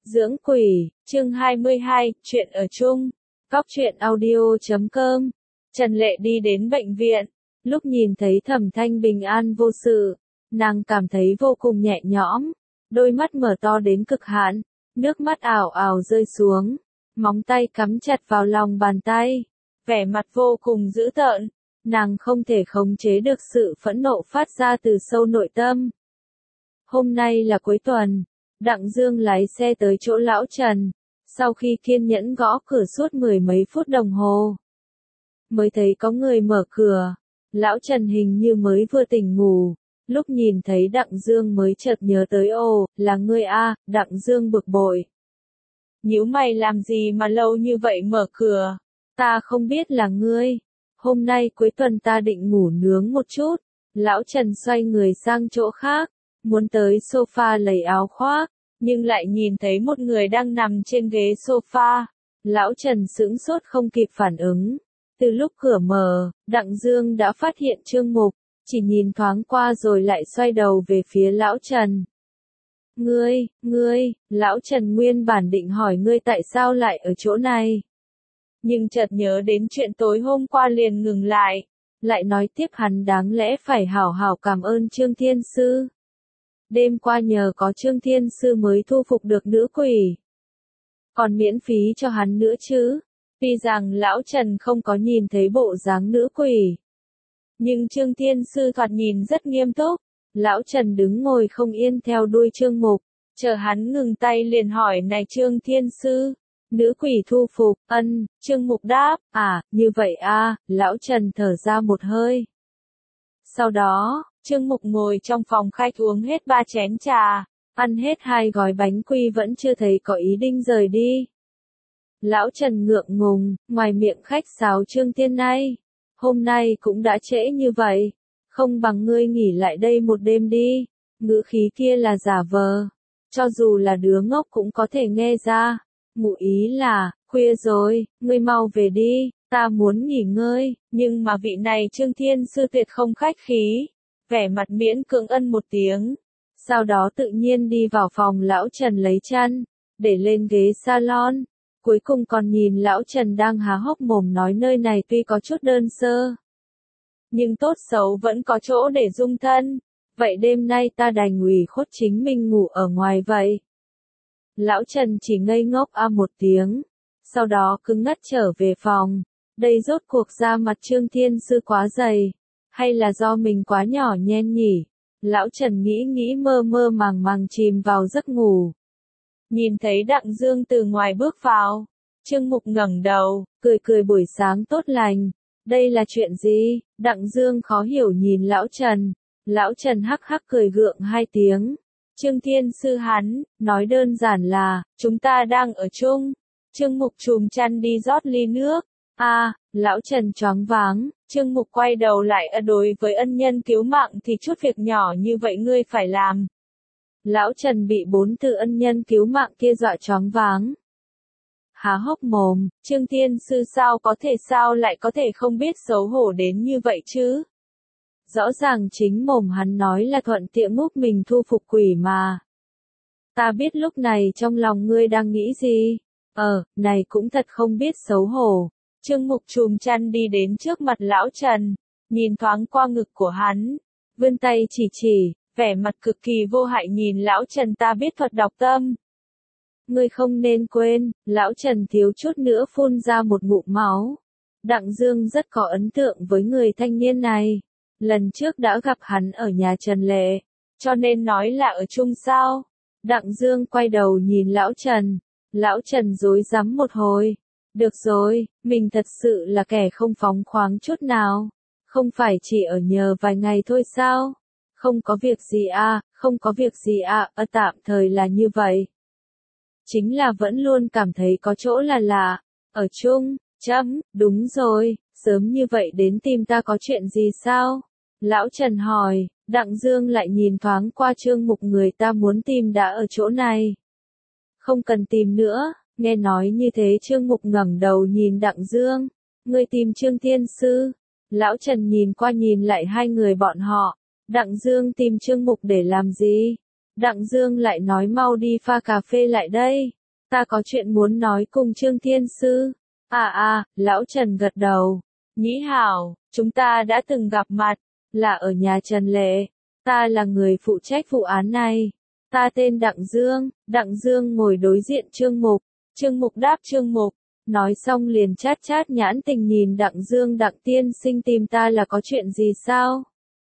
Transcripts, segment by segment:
Dưỡng quỷ, chương 22, chuyện ở chung. Cóc truyện audio.com. Trần Lệ đi đến bệnh viện, lúc nhìn thấy Thẩm Thanh bình an vô sự, nàng cảm thấy vô cùng nhẹ nhõm, đôi mắt mở to đến cực hạn, nước mắt ảo ảo rơi xuống, móng tay cắm chặt vào lòng bàn tay, vẻ mặt vô cùng dữ tợn, nàng không thể khống chế được sự phẫn nộ phát ra từ sâu nội tâm. Hôm nay là cuối tuần. Đặng Dương lái xe tới chỗ lão Trần, sau khi kiên nhẫn gõ cửa suốt mười mấy phút đồng hồ, mới thấy có người mở cửa. Lão Trần hình như mới vừa tỉnh ngủ, lúc nhìn thấy Đặng Dương mới chợt nhớ tới là ngươi a. Đặng Dương bực bội. Nhíu mày làm gì mà lâu như vậy mở cửa, ta không biết là ngươi, hôm nay cuối tuần ta định ngủ nướng một chút. Lão Trần xoay người sang chỗ khác, muốn tới sofa lấy áo khoác, nhưng lại nhìn thấy một người đang nằm trên ghế sofa. Lão Trần sững sốt không kịp phản ứng. Từ lúc cửa mở, Đặng Dương đã phát hiện Trương Mục, chỉ nhìn thoáng qua rồi lại xoay đầu về phía Lão Trần. Ngươi, Lão Trần nguyên bản định hỏi ngươi tại sao lại ở chỗ này. Nhưng chợt nhớ đến chuyện tối hôm qua liền ngừng lại nói tiếp hắn đáng lẽ phải hảo hảo cảm ơn Trương Thiên Sư. Đêm qua nhờ có Trương Thiên Sư mới thu phục được nữ quỷ. Còn miễn phí cho hắn nữa chứ. Tuy rằng Lão Trần không có nhìn thấy bộ dáng nữ quỷ, nhưng Trương Thiên Sư thoạt nhìn rất nghiêm túc. Lão Trần đứng ngồi không yên theo đuôi Trương Mục, chờ hắn ngừng tay liền hỏi này Trương Thiên Sư, nữ quỷ thu phục, Trương Mục đáp, như vậy Lão Trần thở ra một hơi. Sau đó, Trương Mục ngồi trong phòng khách uống hết 3 chén trà, ăn hết 2 gói bánh quy vẫn chưa thấy có ý định rời đi. Lão Trần ngượng ngùng, ngoài miệng khách sáo Trương Thiên này, hôm nay cũng đã trễ như vậy, không bằng ngươi nghỉ lại đây một đêm đi. Ngữ khí kia là giả vờ, cho dù là đứa ngốc cũng có thể nghe ra. Ngụ ý là, khuya rồi, ngươi mau về đi, ta muốn nghỉ ngơi. Nhưng mà vị này Trương Thiên Sư tuyệt không khách khí, vẻ mặt miễn cưỡng một tiếng, sau đó tự nhiên đi vào phòng Lão Trần lấy chăn, để lên ghế salon, cuối cùng còn nhìn Lão Trần đang há hốc mồm nói nơi này tuy có chút đơn sơ, nhưng tốt xấu vẫn có chỗ để dung thân, vậy đêm nay ta đành ủy khuất chính mình ngủ ở ngoài vậy. Lão Trần chỉ ngây ngốc một tiếng, sau đó cứng ngắc trở về phòng. Đây rốt cuộc ra mặt Trương Thiên Sư quá dày, hay là do mình quá nhỏ nhen nhỉ? Lão Trần nghĩ mơ mơ màng chìm vào giấc ngủ. Nhìn thấy Đặng Dương từ ngoài bước vào, Trương Mục ngẩng đầu, cười buổi sáng tốt lành. Đây là chuyện gì? Đặng Dương khó hiểu nhìn Lão Trần. Lão Trần hắc hắc cười gượng 2 tiếng. Trương Thiên Sư hắn, nói đơn giản là, chúng ta đang ở chung. Trương Mục chùm chăn đi rót ly nước. Lão Trần choáng váng, Trương Mục quay đầu lại đối với ân nhân cứu mạng thì chút việc nhỏ như vậy ngươi phải làm. Lão Trần bị 4 từ ân nhân cứu mạng kia dọa choáng váng. Há hốc mồm, Trương Thiên Sư sao lại có thể không biết xấu hổ đến như vậy chứ? Rõ ràng chính mồm hắn nói là thuận tiện giúp mình thu phục quỷ mà. Ta biết lúc này trong lòng ngươi đang nghĩ gì. Này cũng thật không biết xấu hổ. Trương Mục chùm chăn đi đến trước mặt Lão Trần, nhìn thoáng qua ngực của hắn, vươn tay chỉ, vẻ mặt cực kỳ vô hại nhìn Lão Trần ta biết thuật đọc tâm. Ngươi không nên quên, Lão Trần thiếu chút nữa phun ra một ngụm máu. Đặng Dương rất có ấn tượng với người thanh niên này. Lần trước đã gặp hắn ở nhà Trần Lệ, cho nên nói là ở chung sao. Đặng Dương quay đầu nhìn Lão Trần. Lão Trần rối rắm một hồi. Được rồi, mình thật sự là kẻ không phóng khoáng chút nào. Không phải chỉ ở nhờ vài ngày thôi sao? Không có việc gì không có việc gì tạm thời là như vậy. Chính là vẫn luôn cảm thấy có chỗ là lạ. Ở chung, đúng rồi, sớm như vậy đến tìm ta có chuyện gì sao? Lão Trần hỏi. Đặng Dương lại nhìn thoáng qua Trương Mục người ta muốn tìm đã ở chỗ này. Không cần tìm nữa. Nghe nói như thế Trương Mục ngẩng đầu nhìn Đặng Dương. Ngươi tìm Trương Thiên Sư. Lão Trần nhìn qua nhìn lại 2 người bọn họ. Đặng Dương tìm Trương Mục để làm gì? Đặng Dương lại nói mau đi pha cà phê lại đây. Ta có chuyện muốn nói cùng Trương Thiên Sư. Lão Trần gật đầu. Nhĩ hảo, chúng ta đã từng gặp mặt, là ở nhà Trần Lệ. Ta là người phụ trách vụ án này. Ta tên Đặng Dương ngồi đối diện Trương Mục. Trương Mục đáp Trương Mục. Nói xong liền chát chát nhãn tình nhìn Đặng Dương. Đặng tiên sinh tìm ta là có chuyện gì sao?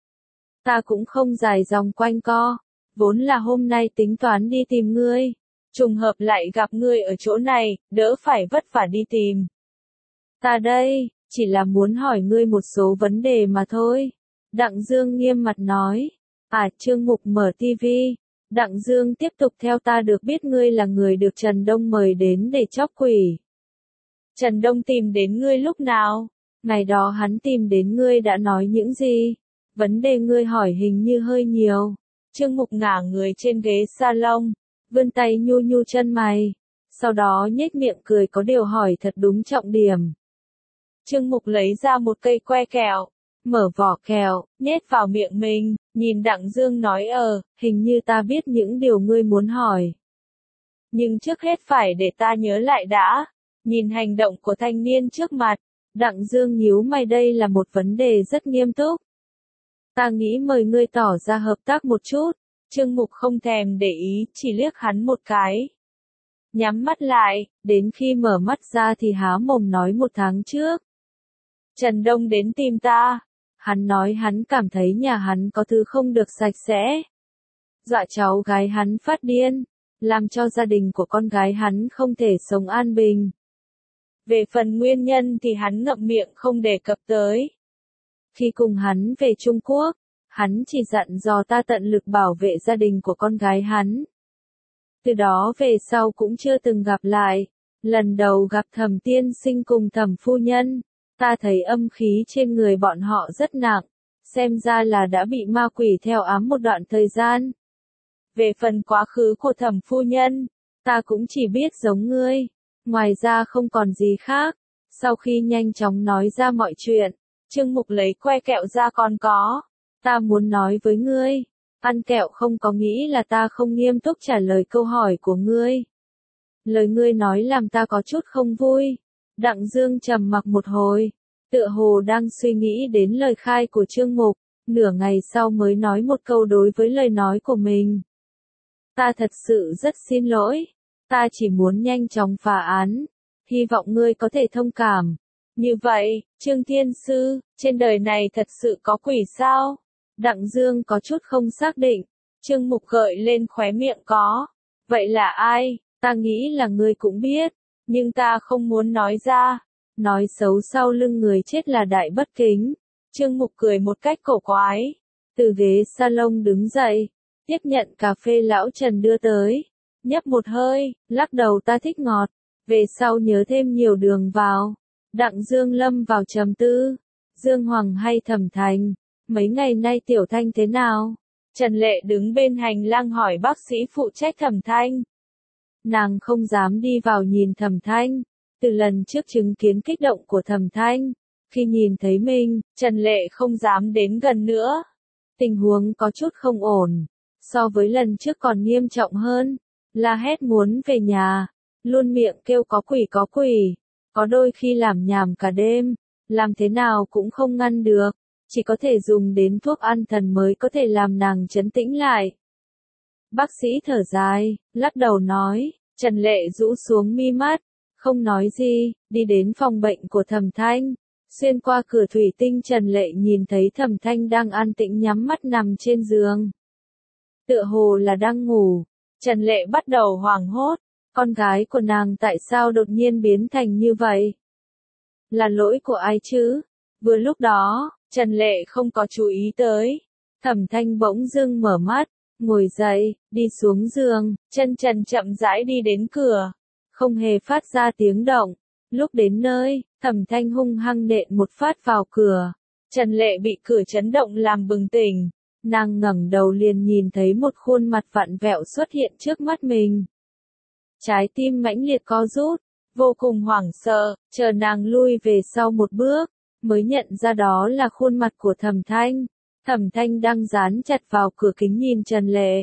Ta cũng không dài dòng quanh co. Vốn là hôm nay tính toán đi tìm ngươi. Trùng hợp lại gặp ngươi ở chỗ này, đỡ phải vất vả đi tìm. Ta đây, chỉ là muốn hỏi ngươi một số vấn đề mà thôi. Đặng Dương nghiêm mặt nói. Trương Mục mở tivi. Đặng Dương tiếp tục theo ta được biết ngươi là người được Trần Đông mời đến để chóc quỷ. Trần Đông tìm đến ngươi lúc nào? Ngày đó hắn tìm đến ngươi đã nói những gì? Vấn đề ngươi hỏi hình như hơi nhiều. Trương Mục ngả người trên ghế salon, vươn tay nhu nhu chân mày. Sau đó nhếch miệng cười có điều hỏi thật đúng trọng điểm. Trương Mục lấy ra một cây que kẹo, mở vỏ kẹo, nhét vào miệng mình, nhìn Đặng Dương nói hình như ta biết những điều ngươi muốn hỏi. Nhưng trước hết phải để ta nhớ lại đã. Nhìn hành động của thanh niên trước mặt, Đặng Dương nhíu mày đây là một vấn đề rất nghiêm túc. Ta nghĩ mời ngươi tỏ ra hợp tác một chút. Trương Mục không thèm để ý, chỉ liếc hắn một cái. Nhắm mắt lại, đến khi mở mắt ra thì há mồm nói 1 tháng trước. Trần Đông đến tìm ta. Hắn nói hắn cảm thấy nhà hắn có thứ không được sạch sẽ. Dọa cháu gái hắn phát điên. Làm cho gia đình của con gái hắn không thể sống an bình. Về phần nguyên nhân thì hắn ngậm miệng không đề cập tới. Khi cùng hắn về Trung Quốc, hắn chỉ dặn dò ta tận lực bảo vệ gia đình của con gái hắn. Từ đó về sau cũng chưa từng gặp lại. Lần đầu gặp Thẩm tiên sinh cùng Thẩm phu nhân, ta thấy âm khí trên người bọn họ rất nặng, xem ra là đã bị ma quỷ theo ám một đoạn thời gian. Về phần quá khứ của Thẩm phu nhân, ta cũng chỉ biết giống ngươi, ngoài ra không còn gì khác. Sau khi nhanh chóng nói ra mọi chuyện, Trương Mục lấy que kẹo ra còn có. Ta muốn nói với ngươi, ăn kẹo không có nghĩ là ta không nghiêm túc trả lời câu hỏi của ngươi. Lời ngươi nói làm ta có chút không vui. Đặng Dương trầm mặc một hồi, tựa hồ đang suy nghĩ đến lời khai của Trương Mục, nửa ngày sau mới nói một câu đối với lời nói của mình. Ta thật sự rất xin lỗi, ta chỉ muốn nhanh chóng phá án, hy vọng ngươi có thể thông cảm. Như vậy, Trương Thiên Sư, trên đời này thật sự có quỷ sao? Đặng Dương có chút không xác định. Trương Mục gợi lên khóe miệng có. Vậy là ai? Ta nghĩ là ngươi cũng biết, nhưng ta không muốn nói ra. Nói xấu sau lưng người chết là đại bất kính. Trương Mục cười một cách cổ quái. Từ ghế salon đứng dậy, tiếp nhận cà phê lão Trần đưa tới. Nhấp một hơi, lắc đầu ta thích ngọt. Về sau nhớ thêm nhiều đường vào. Đặng Dương lâm vào trầm tư. Dương Hoàng hay Thẩm Thành? Mấy ngày nay Tiểu Thanh thế nào? Trần Lệ đứng bên hành lang hỏi bác sĩ phụ trách Thẩm Thanh. Nàng không dám đi vào nhìn Thẩm Thanh. Từ lần trước chứng kiến kích động của Thẩm Thanh, khi nhìn thấy mình, Trần Lệ không dám đến gần nữa. Tình huống có chút không ổn. So với lần trước còn nghiêm trọng hơn. La hét muốn về nhà. Luôn miệng kêu có quỷ có quỷ. Có đôi khi làm nhảm cả đêm. Làm thế nào cũng không ngăn được. Chỉ có thể dùng đến thuốc an thần mới có thể làm nàng trấn tĩnh lại. Bác sĩ thở dài, lắc đầu nói. Trần Lệ rũ xuống mi mắt, không nói gì, đi đến phòng bệnh của Thẩm Thanh. Xuyên qua cửa thủy tinh Trần Lệ nhìn thấy Thẩm Thanh đang an tĩnh nhắm mắt nằm trên giường. Tựa hồ là đang ngủ. Trần Lệ bắt đầu hoảng hốt. Con gái của nàng tại sao đột nhiên biến thành như vậy? Là lỗi của ai chứ? Vừa lúc đó, Trần Lệ không có chú ý tới. Thẩm Thanh bỗng dưng mở mắt, ngồi dậy, đi xuống giường, chân trần chậm rãi đi đến cửa. Không hề phát ra tiếng động. Lúc đến nơi, Thẩm Thanh hung hăng nện một phát vào cửa. Trần Lệ bị cửa chấn động làm bừng tỉnh. Nàng ngẩng đầu liền nhìn thấy một khuôn mặt vặn vẹo xuất hiện trước mắt mình. Trái tim mãnh liệt co rút, vô cùng hoảng sợ, chờ nàng lui về sau một bước, mới nhận ra đó là khuôn mặt của Thẩm Thanh. Thẩm Thanh đang dán chặt vào cửa kính nhìn Trần Lệ,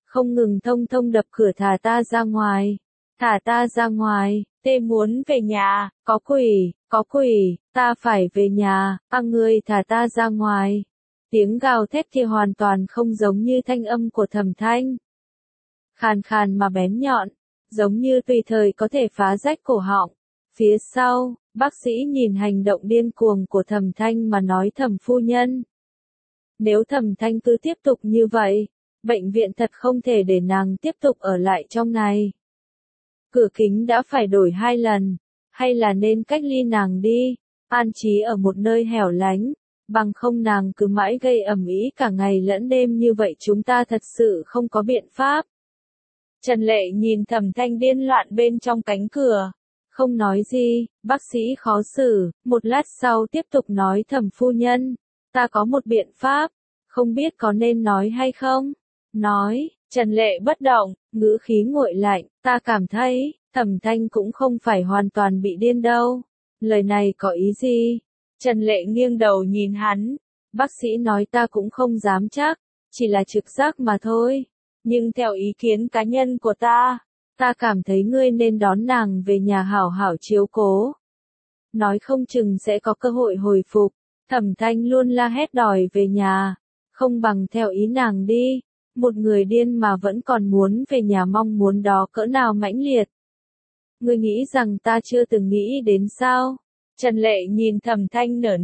không ngừng thông thông đập cửa thả ta ra ngoài. Thả ta ra ngoài, tê muốn về nhà, có quỷ, ta phải về nhà, ngươi thả ta ra ngoài. Tiếng gào thét kia hoàn toàn không giống như thanh âm của Thẩm Thanh. Khàn khàn mà bén nhọn, giống như tùy thời có thể phá rách cổ họng. Phía sau, bác sĩ nhìn hành động điên cuồng của Thẩm Thanh mà nói Thẩm phu nhân. Nếu Thẩm Thanh cứ tiếp tục như vậy, bệnh viện thật không thể để nàng tiếp tục ở lại trong này. Cửa kính đã phải đổi 2 lần, hay là nên cách ly nàng đi, an trí ở một nơi hẻo lánh, bằng không nàng cứ mãi gây ầm ĩ cả ngày lẫn đêm như vậy chúng ta thật sự không có biện pháp. Trần Lệ nhìn Thẩm Thanh điên loạn bên trong cánh cửa, không nói gì, bác sĩ khó xử, một lát sau tiếp tục nói Thẩm phu nhân, ta có một biện pháp, không biết có nên nói hay không? Nói, Trần Lệ bất động, ngữ khí nguội lạnh, ta cảm thấy, Thẩm Thanh cũng không phải hoàn toàn bị điên đâu. Lời này có ý gì? Trần Lệ nghiêng đầu nhìn hắn, bác sĩ nói ta cũng không dám chắc, chỉ là trực giác mà thôi. Nhưng theo ý kiến cá nhân của ta cảm thấy ngươi nên đón nàng về nhà hảo hảo chiếu cố. Nói không chừng sẽ có cơ hội hồi phục. Thẩm Thanh luôn la hét đòi về nhà, không bằng theo ý nàng đi. Một người điên mà vẫn còn muốn về nhà mong muốn đó cỡ nào mãnh liệt. Ngươi nghĩ rằng ta chưa từng nghĩ đến sao? Trần Lệ nhìn Thẩm Thanh nở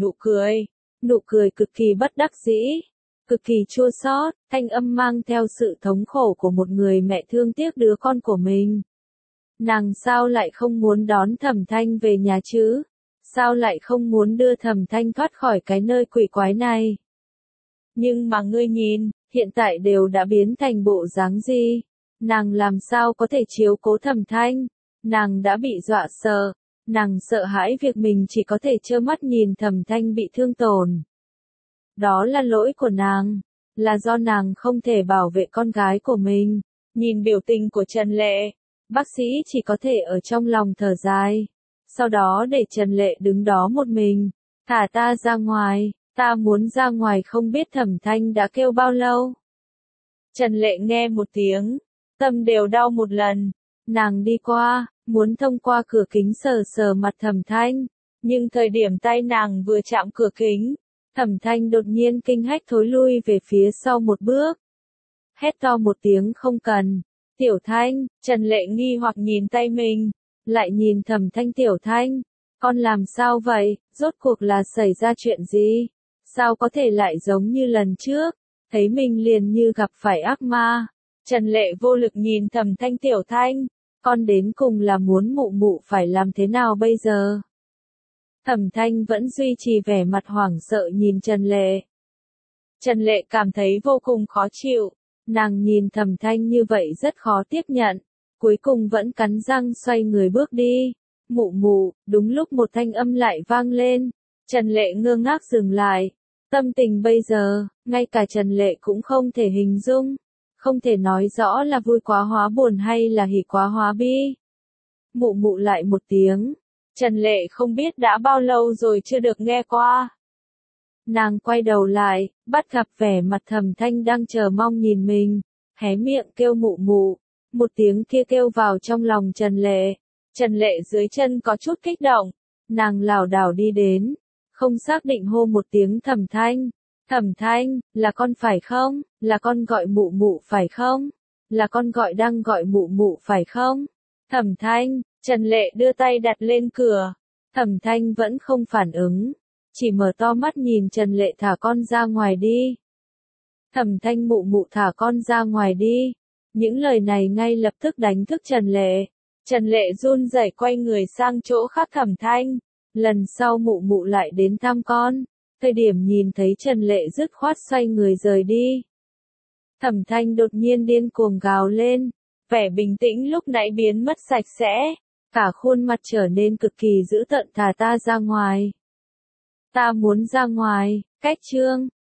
nụ cười cực kỳ bất đắc dĩ, cực kỳ chua xót, thanh âm mang theo sự thống khổ của một người mẹ thương tiếc đứa con của mình. Nàng sao lại không muốn đón Thẩm Thanh về nhà chứ? Sao lại không muốn đưa Thẩm Thanh thoát khỏi cái nơi quỷ quái này? Nhưng mà ngươi nhìn, hiện tại đều đã biến thành bộ dáng gì? Nàng làm sao có thể chiếu cố Thẩm Thanh? Nàng đã bị dọa sợ, nàng sợ hãi việc mình chỉ có thể trơ mắt nhìn Thẩm Thanh bị thương tổn. Đó là lỗi của nàng, là do nàng không thể bảo vệ con gái của mình. Nhìn biểu tình của Trần Lệ, bác sĩ chỉ có thể ở trong lòng thở dài. Sau đó để Trần Lệ đứng đó một mình, thả ta ra ngoài, ta muốn ra ngoài không biết Thẩm Thanh đã kêu bao lâu. Trần Lệ nghe một tiếng, tâm đều đau một lần, nàng đi qua, muốn thông qua cửa kính sờ sờ mặt Thẩm Thanh, nhưng thời điểm tay nàng vừa chạm cửa kính, Thẩm Thanh đột nhiên kinh hách thối lui về phía sau một bước. Hét to một tiếng không cần. Tiểu Thanh, Trần Lệ nghi hoặc nhìn tay mình, lại nhìn Thẩm Thanh. Tiểu Thanh, con làm sao vậy, rốt cuộc là xảy ra chuyện gì? Sao có thể lại giống như lần trước, thấy mình liền như gặp phải ác ma. Trần Lệ vô lực nhìn Thẩm Thanh. Tiểu Thanh, con đến cùng là muốn mụ mụ phải làm thế nào bây giờ? Thẩm Thanh vẫn duy trì vẻ mặt hoảng sợ nhìn Trần Lệ. Trần Lệ cảm thấy vô cùng khó chịu, nàng nhìn Thẩm Thanh như vậy rất khó tiếp nhận, cuối cùng vẫn cắn răng xoay người bước đi. Mụ mụ, đúng lúc một thanh âm lại vang lên, Trần Lệ ngơ ngác dừng lại, tâm tình bây giờ, ngay cả Trần Lệ cũng không thể hình dung, không thể nói rõ là vui quá hóa buồn hay là hỉ quá hóa bi. Mụ mụ lại một tiếng. Trần Lệ không biết đã bao lâu rồi chưa được nghe qua. Nàng quay đầu lại, bắt gặp vẻ mặt Thẩm Thanh đang chờ mong nhìn mình, hé miệng kêu mụ mụ. Một tiếng kia kêu vào trong lòng Trần Lệ. Trần Lệ dưới chân có chút kích động, nàng lảo đảo đi đến, không xác định hô một tiếng Thẩm Thanh. Thẩm Thanh, là con phải không? Là con gọi mụ mụ phải không? Là con đang gọi mụ mụ phải không? Thẩm Thanh. Trần Lệ đưa tay đặt lên cửa, Thẩm Thanh vẫn không phản ứng, chỉ mở to mắt nhìn Trần Lệ. Thả con ra ngoài đi. Thẩm Thanh. Mụ mụ thả con ra ngoài đi. Những lời này ngay lập tức đánh thức Trần Lệ. Trần Lệ run rẩy quay người sang chỗ khác. Thẩm Thanh, lần sau mụ mụ lại đến thăm con. Thời điểm nhìn thấy Trần Lệ dứt khoát xoay người rời đi. Thẩm Thanh đột nhiên điên cuồng gào lên, vẻ bình tĩnh lúc nãy biến mất sạch sẽ. Cả khuôn mặt trở nên cực kỳ dữ tợn. Thả ta ra ngoài. Ta muốn ra ngoài. Cách chương